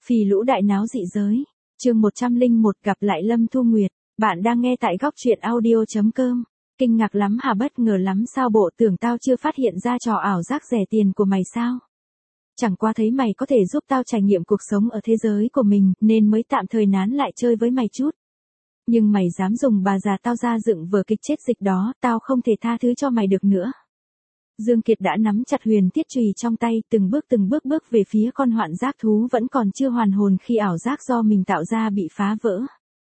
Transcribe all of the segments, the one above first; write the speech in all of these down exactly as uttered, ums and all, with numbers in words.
Phì Lũ đại náo dị giới. Chương một trăm lẻ một gặp lại Lâm Thu Nguyệt. Bạn đang nghe tại góc truyện audio chấm com. Kinh ngạc lắm hả, bất ngờ lắm sao, bộ tưởng tao chưa phát hiện ra trò ảo giác rẻ tiền của mày sao? Chẳng qua thấy mày có thể giúp tao trải nghiệm cuộc sống ở thế giới của mình, nên mới tạm thời nán lại chơi với mày chút. Nhưng mày dám dùng bà già tao ra dựng vở kịch chết dịch đó, tao không thể tha thứ cho mày được nữa. Dương Kiệt đã nắm chặt huyền thiết chùy trong tay, từng bước từng bước bước về phía con hoạn giác thú vẫn còn chưa hoàn hồn khi ảo giác do mình tạo ra bị phá vỡ.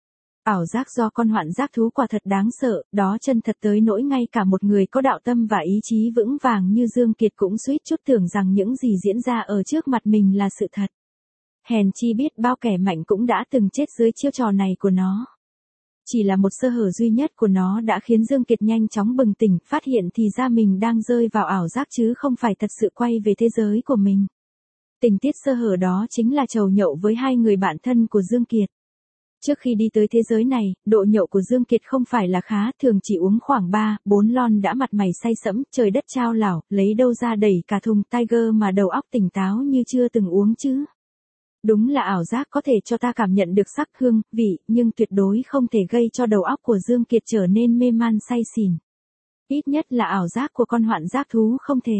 Ảo giác do con hoạn giác thú quả thật đáng sợ, đó chân thật tới nỗi ngay cả một người có đạo tâm và ý chí vững vàng như Dương Kiệt cũng suýt chút tưởng rằng những gì diễn ra ở trước mặt mình là sự thật. Hèn chi biết bao kẻ mạnh cũng đã từng chết dưới chiêu trò này của nó. Chỉ là một sơ hở duy nhất của nó đã khiến Dương Kiệt nhanh chóng bừng tỉnh, phát hiện thì ra mình đang rơi vào ảo giác chứ không phải thật sự quay về thế giới của mình. Tình tiết sơ hở đó chính là chầu nhậu với hai người bạn thân của Dương Kiệt. Trước khi đi tới thế giới này, độ nhậu của Dương Kiệt không phải là khá, thường chỉ uống khoảng ba, bốn lon đã mặt mày say sẫm, trời đất chao lảo, lấy đâu ra đẩy cả thùng Tiger mà đầu óc tỉnh táo như chưa từng uống chứ. Đúng là ảo giác có thể cho ta cảm nhận được sắc hương, vị, nhưng tuyệt đối không thể gây cho đầu óc của Dương Kiệt trở nên mê man say xỉn. Ít nhất là ảo giác của con hoạn giác thú không thể.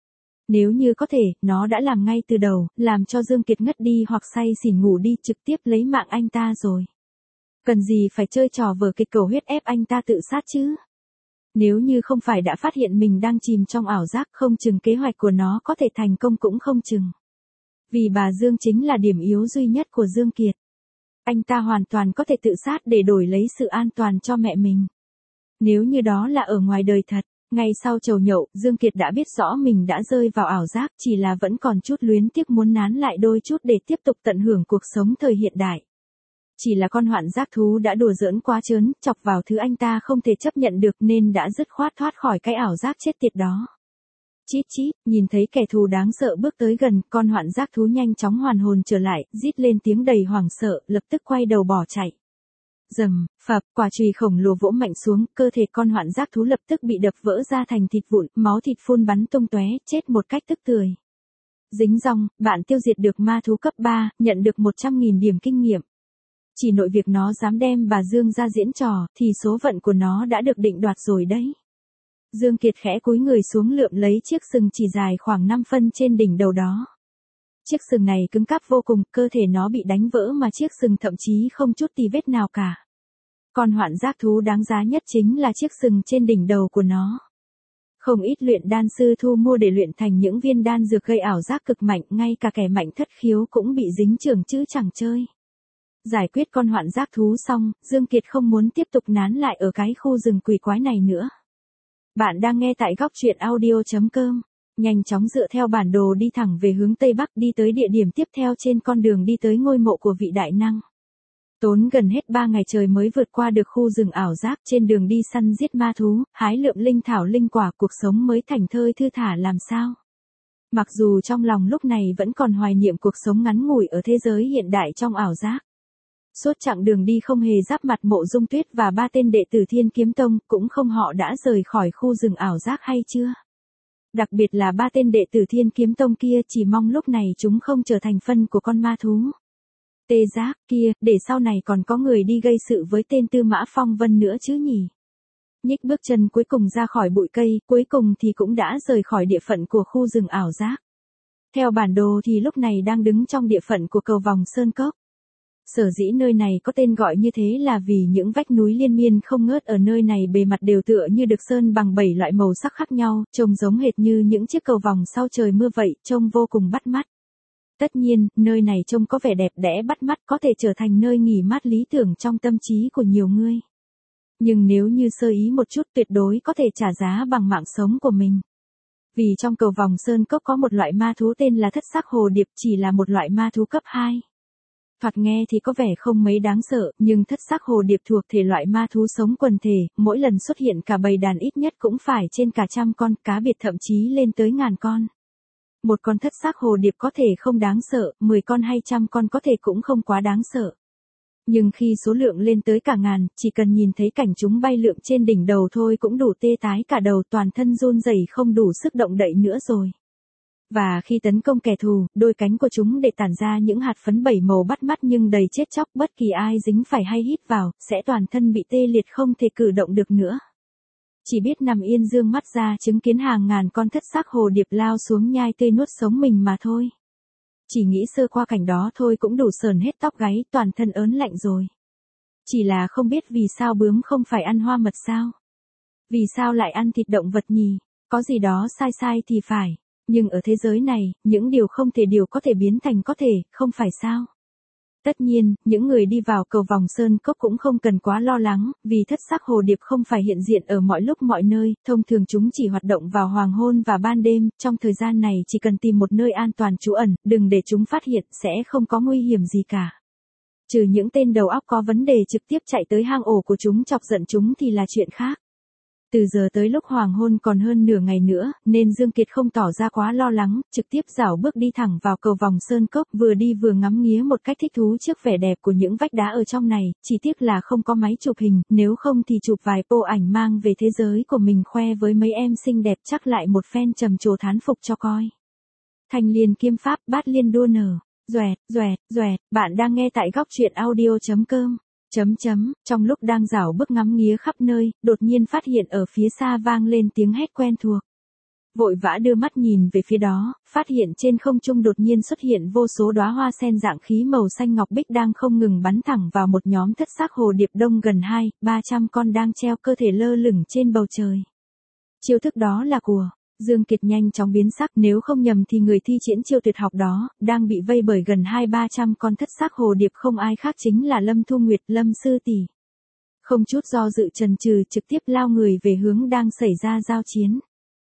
Nếu như có thể, nó đã làm ngay từ đầu, làm cho Dương Kiệt ngất đi hoặc say xỉn ngủ đi, trực tiếp lấy mạng anh ta rồi. Cần gì phải chơi trò vở kịch cầu huyết ép anh ta tự sát chứ? Nếu như không phải đã phát hiện mình đang chìm trong ảo giác, không chừng kế hoạch của nó có thể thành công cũng không chừng. Vì bà Dương chính là điểm yếu duy nhất của Dương Kiệt. Anh ta hoàn toàn có thể tự sát để đổi lấy sự an toàn cho mẹ mình. Nếu như đó là ở ngoài đời thật, ngay sau chầu nhậu, Dương Kiệt đã biết rõ mình đã rơi vào ảo giác, chỉ là vẫn còn chút luyến tiếc muốn nán lại đôi chút để tiếp tục tận hưởng cuộc sống thời hiện đại. Chỉ là con hoạn giác thú đã đùa giỡn quá trớn, chọc vào thứ anh ta không thể chấp nhận được nên đã dứt khoát thoát khỏi cái ảo giác chết tiệt đó. Chít chít, nhìn thấy kẻ thù đáng sợ bước tới gần, con hoạn giác thú nhanh chóng hoàn hồn trở lại, rít lên tiếng đầy hoảng sợ, lập tức quay đầu bỏ chạy. Rầm, phập, quả chùy khổng lồ vỗ mạnh xuống, cơ thể con hoạn giác thú lập tức bị đập vỡ ra thành thịt vụn, máu thịt phun bắn tung tóe, chết một cách tức tưởi. Dính dong, bạn tiêu diệt được ma thú cấp ba, nhận được một trăm nghìn điểm kinh nghiệm. Chỉ nội việc nó dám đem bà Dương ra diễn trò, thì số phận của nó đã được định đoạt rồi đấy. Dương Kiệt khẽ cúi người xuống lượm lấy chiếc sừng chỉ dài khoảng năm phân trên đỉnh đầu đó. Chiếc sừng này cứng cáp vô cùng, cơ thể nó bị đánh vỡ mà chiếc sừng thậm chí không chút tì vết nào cả. Còn hoạn giác thú đáng giá nhất chính là chiếc sừng trên đỉnh đầu của nó. Không ít luyện đan sư thu mua để luyện thành những viên đan dược gây ảo giác cực mạnh, ngay cả kẻ mạnh thất khiếu cũng bị dính chưởng chứ chẳng chơi. Giải quyết con hoạn giác thú xong, Dương Kiệt không muốn tiếp tục nán lại ở cái khu rừng quỷ quái này nữa. Bạn đang nghe tại góc truyện audio chấm com. Nhanh chóng dựa theo bản đồ đi thẳng về hướng Tây Bắc, đi tới địa điểm tiếp theo trên con đường đi tới ngôi mộ của vị đại năng. Tốn gần hết ba ngày trời mới vượt qua được khu rừng ảo giác, trên đường đi săn giết ma thú, hái lượm linh thảo linh quả, cuộc sống mới thảnh thơi thư thả làm sao. Mặc dù trong lòng lúc này vẫn còn hoài niệm cuộc sống ngắn ngủi ở thế giới hiện đại trong ảo giác. Suốt chặng đường đi không hề giáp mặt Mộ Dung Tuyết và ba tên đệ tử Thiên Kiếm Tông, cũng không họ đã rời khỏi khu rừng ảo giác hay chưa. Đặc biệt là ba tên đệ tử Thiên Kiếm Tông kia, chỉ mong lúc này chúng không trở thành phân của con ma thú. Tê Giác kia, để sau này còn có người đi gây sự với tên Tư Mã Phong Vân nữa chứ nhỉ. Nhích bước chân cuối cùng ra khỏi bụi cây, cuối cùng thì cũng đã rời khỏi địa phận của khu rừng ảo giác. Theo bản đồ thì lúc này đang đứng trong địa phận của cầu vòng Sơn Cốc. Sở dĩ nơi này có tên gọi như thế là vì những vách núi liên miên không ngớt ở nơi này bề mặt đều tựa như được sơn bằng bảy loại màu sắc khác nhau, trông giống hệt như những chiếc cầu vòng sau trời mưa vậy, trông vô cùng bắt mắt. Tất nhiên, nơi này trông có vẻ đẹp đẽ bắt mắt, có thể trở thành nơi nghỉ mát lý tưởng trong tâm trí của nhiều người. Nhưng nếu như sơ ý một chút, tuyệt đối có thể trả giá bằng mạng sống của mình. Vì trong cầu vòng Sơn Cốc có một loại ma thú tên là thất sắc hồ điệp, chỉ là một loại ma thú cấp hai. Thoạt nghe thì có vẻ không mấy đáng sợ, nhưng thất sắc hồ điệp thuộc thể loại ma thú sống quần thể, mỗi lần xuất hiện cả bầy đàn ít nhất cũng phải trên cả trăm con, cá biệt thậm chí lên tới ngàn con. Một con thất sắc hồ điệp có thể không đáng sợ, mười con hay trăm con có thể cũng không quá đáng sợ. Nhưng khi số lượng lên tới cả ngàn, chỉ cần nhìn thấy cảnh chúng bay lượn trên đỉnh đầu thôi cũng đủ tê tái cả đầu, toàn thân run rẩy không đủ sức động đậy nữa rồi. Và khi tấn công kẻ thù, đôi cánh của chúng để tản ra những hạt phấn bảy màu bắt mắt nhưng đầy chết chóc, bất kỳ ai dính phải hay hít vào, sẽ toàn thân bị tê liệt không thể cử động được nữa. Chỉ biết nằm yên dương mắt ra chứng kiến hàng ngàn con thất xác hồ điệp lao xuống nhai tươi nuốt sống mình mà thôi. Chỉ nghĩ sơ qua cảnh đó thôi cũng đủ sờn hết tóc gáy, toàn thân ớn lạnh rồi. Chỉ là không biết vì sao bướm không phải ăn hoa mật sao? Vì sao lại ăn thịt động vật nhỉ? Có gì đó sai sai thì phải. Nhưng ở thế giới này, những điều không thể điều có thể biến thành có thể, không phải sao? Tất nhiên, những người đi vào cầu vòng Sơn Cốc cũng không cần quá lo lắng, vì thất xác hồ điệp không phải hiện diện ở mọi lúc mọi nơi, thông thường chúng chỉ hoạt động vào hoàng hôn và ban đêm, trong thời gian này chỉ cần tìm một nơi an toàn trú ẩn, đừng để chúng phát hiện, sẽ không có nguy hiểm gì cả. Trừ những tên đầu óc có vấn đề trực tiếp chạy tới hang ổ của chúng chọc giận chúng thì là chuyện khác. Từ giờ tới lúc hoàng hôn còn hơn nửa ngày nữa, nên Dương Kiệt không tỏ ra quá lo lắng, trực tiếp rảo bước đi thẳng vào cầu vòng Sơn Cốc, vừa đi vừa ngắm nghía một cách thích thú trước vẻ đẹp của những vách đá ở trong này, chỉ tiếc là không có máy chụp hình, nếu không thì chụp vài bộ ảnh mang về thế giới của mình khoe với mấy em xinh đẹp chắc lại một phen trầm trồ thán phục cho coi. Thanh liên kiếm pháp, bát liên đua nở, doẹt, doẹt, doẹt, bạn đang nghe tại góc truyện audio chấm com. Chấm chấm, trong lúc đang rảo bước ngắm nghía khắp nơi, đột nhiên phát hiện ở phía xa vang lên tiếng hét quen thuộc. Vội vã đưa mắt nhìn về phía đó, phát hiện trên không trung đột nhiên xuất hiện vô số đóa hoa sen dạng khí màu xanh ngọc bích đang không ngừng bắn thẳng vào một nhóm thất xác hồ điệp đông gần hai, ba trăm con đang treo cơ thể lơ lửng trên bầu trời. Chiêu thức đó là của Dương Kiệt nhanh chóng biến sắc, nếu không nhầm thì người thi triển chiêu tuyệt học đó, đang bị vây bởi gần hai ba trăm con thất xác hồ điệp không ai khác chính là Lâm Thu Nguyệt, Lâm sư tỷ. Không chút do dự chần chừ trực tiếp lao người về hướng đang xảy ra giao chiến.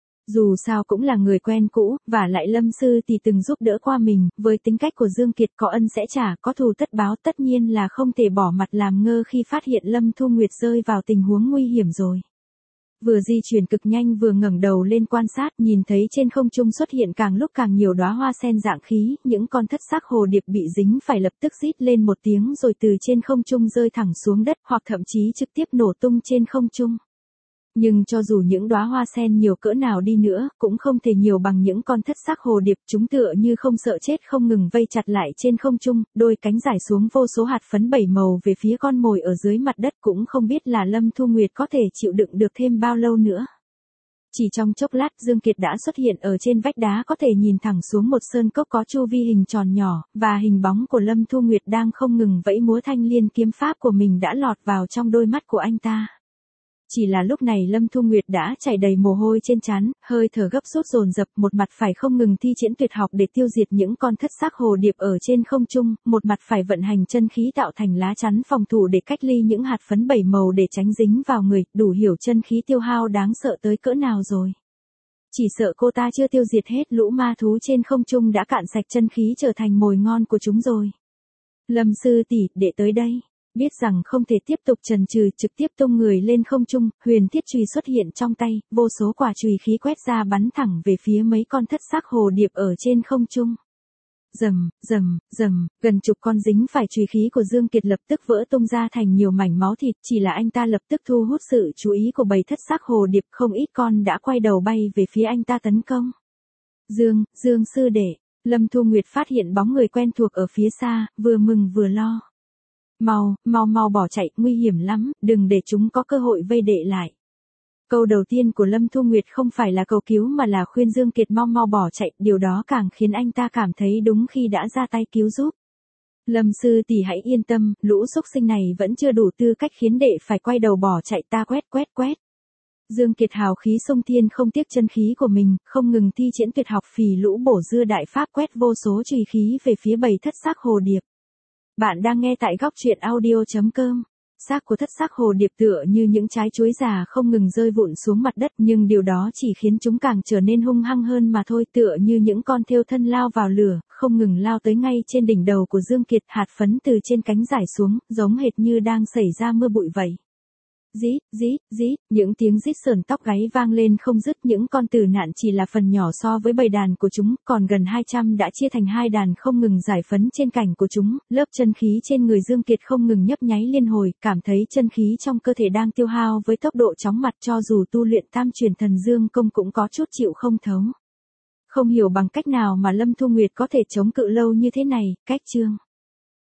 Dù sao cũng là người quen cũ, và lại Lâm sư tỷ từng giúp đỡ qua mình, với tính cách của Dương Kiệt có ân sẽ trả, có thù tất báo, tất nhiên là không thể bỏ mặt làm ngơ khi phát hiện Lâm Thu Nguyệt rơi vào tình huống nguy hiểm rồi. Vừa di chuyển cực nhanh vừa ngẩng đầu lên quan sát, nhìn thấy trên không trung xuất hiện càng lúc càng nhiều đóa hoa sen dạng khí, những con thất xác hồ điệp bị dính phải lập tức rít lên một tiếng rồi từ trên không trung rơi thẳng xuống đất, hoặc thậm chí trực tiếp nổ tung trên không trung. Nhưng cho dù những đóa hoa sen nhiều cỡ nào đi nữa, cũng không thể nhiều bằng những con thất xác hồ điệp, chúng tựa như không sợ chết không ngừng vây chặt lại trên không trung, đôi cánh rải xuống vô số hạt phấn bảy màu về phía con mồi ở dưới mặt đất, cũng không biết là Lâm Thu Nguyệt có thể chịu đựng được thêm bao lâu nữa. Chỉ trong chốc lát Dương Kiệt đã xuất hiện ở trên vách đá có thể nhìn thẳng xuống một sơn cốc có chu vi hình tròn nhỏ, và hình bóng của Lâm Thu Nguyệt đang không ngừng vẫy múa thanh liên kiếm pháp của mình đã lọt vào trong đôi mắt của anh ta. Chỉ là lúc này Lâm Thu Nguyệt đã chảy đầy mồ hôi trên trán, hơi thở gấp rút dồn dập, một mặt phải không ngừng thi triển tuyệt học để tiêu diệt những con thất xác hồ điệp ở trên không trung, một mặt phải vận hành chân khí tạo thành lá chắn phòng thủ để cách ly những hạt phấn bảy màu để tránh dính vào người, đủ hiểu chân khí tiêu hao đáng sợ tới cỡ nào rồi. Chỉ sợ cô ta chưa tiêu diệt hết lũ ma thú trên không trung đã cạn sạch chân khí trở thành mồi ngon của chúng rồi. Lâm sư tỷ, để tới đây. Biết rằng không thể tiếp tục chần chừ, trực tiếp tung người lên không trung, huyền thiết chùy xuất hiện trong tay, vô số quả chùy khí quét ra bắn thẳng về phía mấy con thất xác hồ điệp ở trên không trung. Rầm, rầm, rầm, gần chục con dính phải chùy khí của Dương Kiệt lập tức vỡ tung ra thành nhiều mảnh máu thịt, chỉ là anh ta lập tức thu hút sự chú ý của bầy thất xác hồ điệp, không ít con đã quay đầu bay về phía anh ta tấn công. Dương, Dương sư đệ, Lâm Thu Nguyệt phát hiện bóng người quen thuộc ở phía xa, vừa mừng vừa lo. Mau, mau mau bỏ chạy, nguy hiểm lắm, đừng để chúng có cơ hội vây đệ lại. Câu đầu tiên của Lâm Thu Nguyệt không phải là cầu cứu mà là khuyên Dương Kiệt mau mau bỏ chạy, điều đó càng khiến anh ta cảm thấy đúng khi đã ra tay cứu giúp. Lâm sư tỷ hãy yên tâm, lũ xúc sinh này vẫn chưa đủ tư cách khiến đệ phải quay đầu bỏ chạy, ta quét quét quét. Dương Kiệt hào khí xông thiên không tiếc chân khí của mình, không ngừng thi triển tuyệt học phì lũ bổ dưa đại pháp quét vô số chùy khí về phía bầy thất xác hồ điệp. Bạn đang nghe tại góc truyện audio chấm com. Xác của thất xác hồ điệp tựa như những trái chuối già không ngừng rơi vụn xuống mặt đất, nhưng điều đó chỉ khiến chúng càng trở nên hung hăng hơn mà thôi, tựa như những con thêu thân lao vào lửa, không ngừng lao tới ngay trên đỉnh đầu của Dương Kiệt, hạt phấn từ trên cánh rải xuống, giống hệt như đang xảy ra mưa bụi vậy. Rít, rít, rít, những tiếng rít sởn tóc gáy vang lên không dứt, những con tử nạn chỉ là phần nhỏ so với bầy đàn của chúng, còn gần hai trăm đã chia thành hai đàn không ngừng giải phấn trên cành của chúng, lớp chân khí trên người Dương Kiệt không ngừng nhấp nháy liên hồi, cảm thấy chân khí trong cơ thể đang tiêu hao với tốc độ chóng mặt, cho dù tu luyện tam truyền thần dương công cũng có chút chịu không thấu. Không hiểu bằng cách nào mà Lâm Thu Nguyệt có thể chống cự lâu như thế này, cách chương.